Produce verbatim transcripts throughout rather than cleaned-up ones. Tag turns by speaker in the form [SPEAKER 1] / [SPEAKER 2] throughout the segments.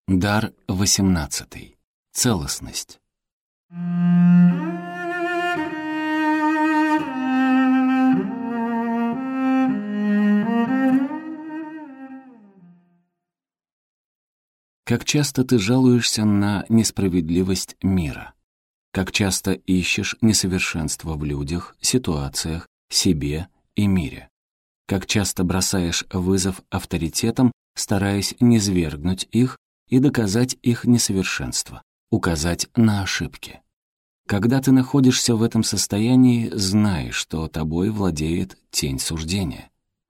[SPEAKER 1] Дар восемнадцатый. Целостность. Как часто ты жалуешься на несправедливость мира? Как часто ищешь несовершенство в людях, ситуациях, себе и мире? Как часто бросаешь вызов авторитетам, стараясь низвергнуть их и доказать их несовершенство, указать на ошибки? Когда ты находишься в этом состоянии, знай, что тобой владеет тень суждения.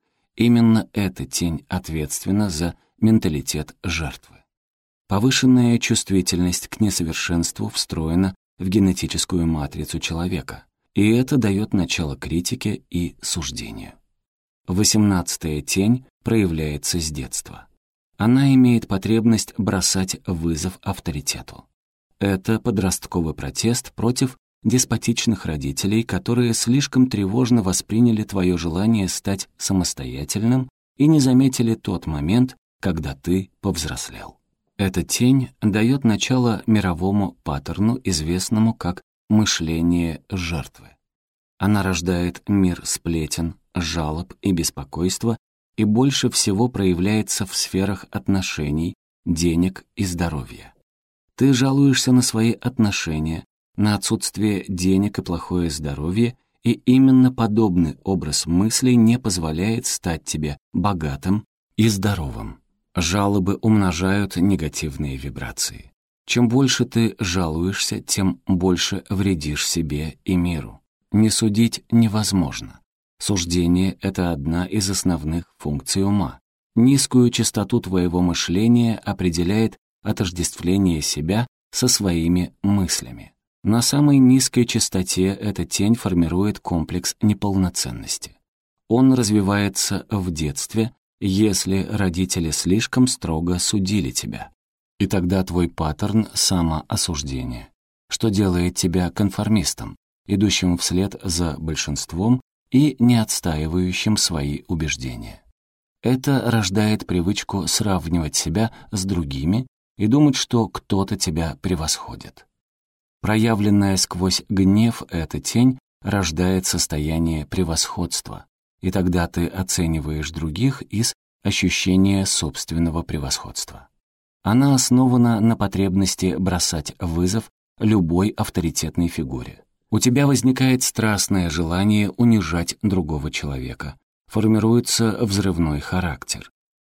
[SPEAKER 1] Именно эта тень ответственна за менталитет жертвы. Повышенная чувствительность к несовершенству встроена в генетическую матрицу человека, и это дает начало критике и суждению. Восемнадцатая тень проявляется с детства. Она имеет потребность бросать вызов авторитету. Это подростковый протест против деспотичных родителей, которые слишком тревожно восприняли твое желание стать самостоятельным и не заметили тот момент, когда ты повзрослел. Эта тень дает начало мировому паттерну, известному как мышление жертвы. Она рождает мир сплетен, жалоб и беспокойства и больше всего проявляется в сферах отношений, денег и здоровья. Ты жалуешься на свои отношения, на отсутствие денег и плохое здоровье, и именно подобный образ мыслей не позволяет стать тебе богатым и здоровым. Жалобы умножают негативные вибрации. Чем больше ты жалуешься, тем больше вредишь себе и миру. Не судить невозможно. Суждение — это одна из основных функций ума. Низкую частоту твоего мышления определяет отождествление себя со своими мыслями. На самой низкой частоте эта тень формирует комплекс неполноценности. Он развивается в детстве, если родители слишком строго судили тебя. И тогда твой паттерн — самоосуждение, что делает тебя конформистом, идущим вслед за большинством и не отстаивающим свои убеждения. Это рождает привычку сравнивать себя с другими и думать, что кто-то тебя превосходит. Проявленная сквозь гнев эта тень рождает состояние превосходства, и тогда ты оцениваешь других из ощущения собственного превосходства. Она основана на потребности бросать вызов любой авторитетной фигуре. У тебя возникает страстное желание унижать другого человека, формируется взрывной характер.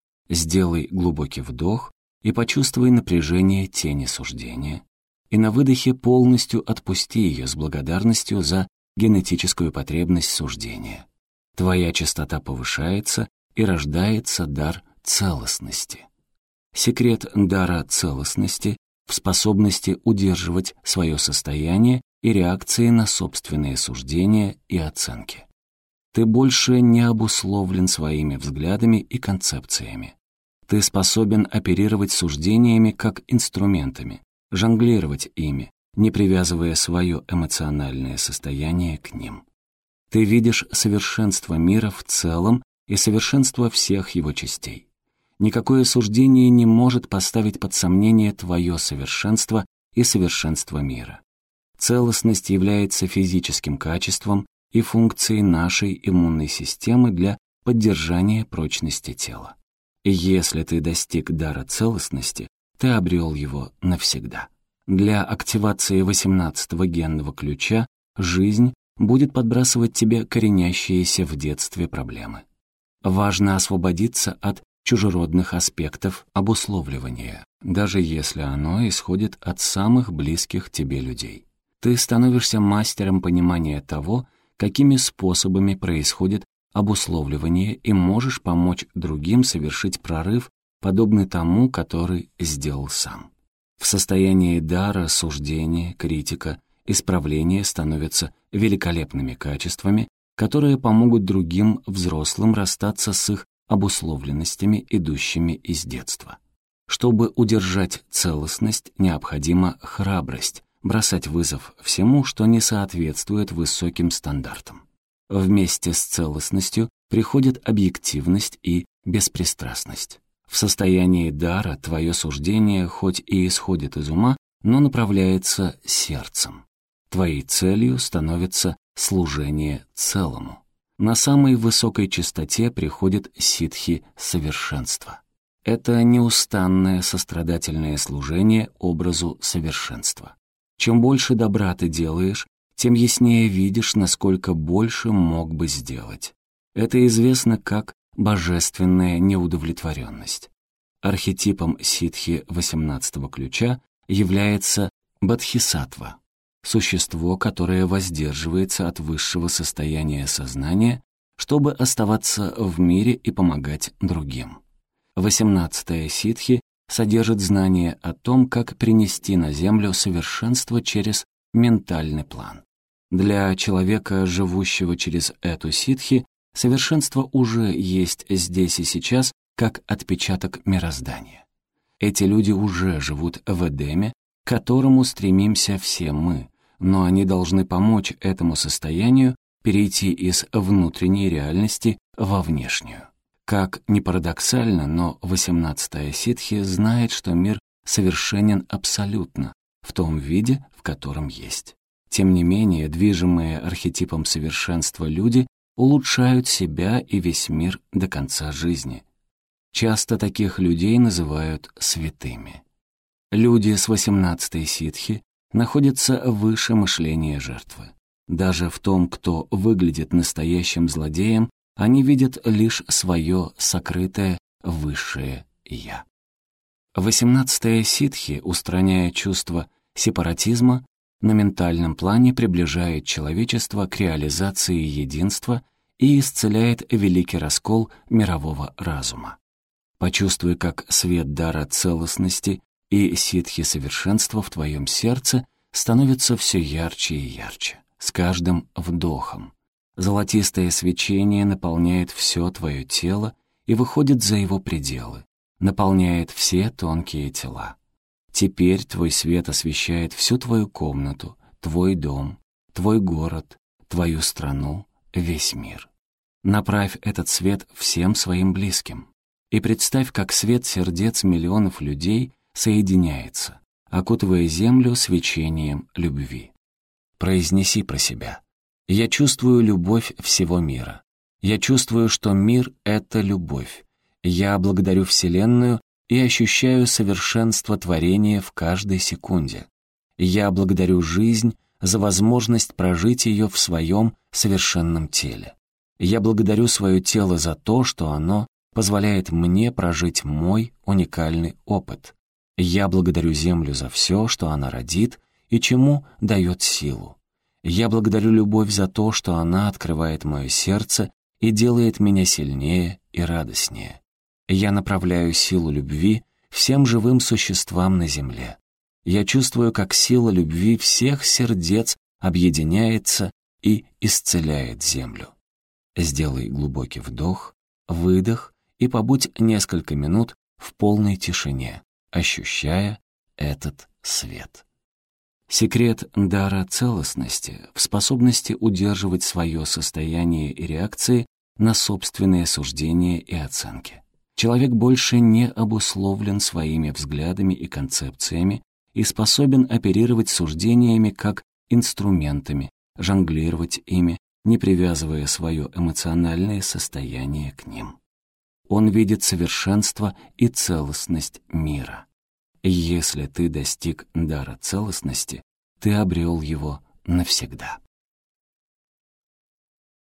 [SPEAKER 1] Сделай глубокий вдох и почувствуй напряжение тени суждения, и на выдохе полностью отпусти ее с благодарностью за генетическую потребность суждения. Твоя частота повышается, и рождается дар целостности. Секрет дара целостности в способности удерживать свое состояние и реакции на собственные суждения и оценки. Ты больше не обусловлен своими взглядами и концепциями. Ты способен оперировать суждениями как инструментами, жонглировать ими, не привязывая свое эмоциональное состояние к ним. Ты видишь совершенство мира в целом и совершенство всех его частей. Никакое суждение не может поставить под сомнение твое совершенство и совершенство мира. Целостность является физическим качеством и функцией нашей иммунной системы для поддержания прочности тела. И если ты достиг дара целостности, ты обрел его навсегда. Для активации восемнадцатого генного ключа жизнь будет подбрасывать тебе коренящиеся в детстве проблемы. Важно освободиться от чужеродных аспектов обусловливания, даже если оно исходит от самых близких тебе людей. Ты становишься мастером понимания того, какими способами происходит обусловливание, и можешь помочь другим совершить прорыв, подобный тому, который сделал сам. В состоянии дара, суждения, критика, исправления становятся великолепными качествами, которые помогут другим взрослым расстаться с их обусловленностями, идущими из детства. Чтобы удержать целостность, необходима храбрость, бросать вызов всему, что не соответствует высоким стандартам. Вместе с целостностью приходит объективность и беспристрастность. В состоянии дара твое суждение хоть и исходит из ума, но направляется сердцем. Твоей целью становится служение целому. На самой высокой частоте приходит ситхи совершенства. Это неустанное сострадательное служение образу совершенства. Чем больше добра ты делаешь, тем яснее видишь, насколько больше мог бы сделать. Это известно как божественная неудовлетворенность. Архетипом ситхи восемнадцатого ключа является бодхисаттва, существо, которое воздерживается от высшего состояния сознания, чтобы оставаться в мире и помогать другим. Восемнадцатая ситхи содержит знание о том, как принести на Землю совершенство через ментальный план. Для человека, живущего через эту ситхи, совершенство уже есть здесь и сейчас, как отпечаток мироздания. Эти люди уже живут в Эдеме, к которому стремимся все мы, но они должны помочь этому состоянию перейти из внутренней реальности во внешнюю. Как ни парадоксально, но восемнадцатая ситхи знает, что мир совершенен абсолютно, в том виде, в котором есть. Тем не менее, движимые архетипом совершенства люди улучшают себя и весь мир до конца жизни. Часто таких людей называют святыми. Люди с восемнадцатой ситхи находятся выше мышления жертвы. Даже в том, кто выглядит настоящим злодеем, они видят лишь свое сокрытое высшее «я». Восемнадцатая ситхи, устраняя чувство сепаратизма, на ментальном плане приближает человечество к реализации единства и исцеляет великий раскол мирового разума. Почувствуй, как свет дара целостности и ситхи совершенства в твоем сердце становится все ярче и ярче, с каждым вдохом. Золотистое свечение наполняет все твое тело и выходит за его пределы, наполняет все тонкие тела. Теперь твой свет освещает всю твою комнату, твой дом, твой город, твою страну, весь мир. Направь этот свет всем своим близким и представь, как свет сердец миллионов людей соединяется, окутывая землю свечением любви. Произнеси про себя: «Я чувствую любовь всего мира. Я чувствую, что мир — это любовь. Я благодарю Вселенную и ощущаю совершенство творения в каждой секунде. Я благодарю жизнь за возможность прожить ее в своем совершенном теле. Я благодарю свое тело за то, что оно позволяет мне прожить мой уникальный опыт. Я благодарю Землю за все, что она родит и чему дает силу. Я благодарю любовь за то, что она открывает мое сердце и делает меня сильнее и радостнее. Я направляю силу любви всем живым существам на земле. Я чувствую, как сила любви всех сердец объединяется и исцеляет землю». Сделай глубокий вдох, выдох и побудь несколько минут в полной тишине, ощущая этот свет. Секрет дара целостности в способности удерживать свое состояние и реакции на собственные суждения и оценки. Человек больше не обусловлен своими взглядами и концепциями и способен оперировать суждениями как инструментами, жонглировать ими, не привязывая свое эмоциональное состояние к ним. Он видит совершенство и целостность мира. Если ты достиг дара целостности, ты обрел его навсегда.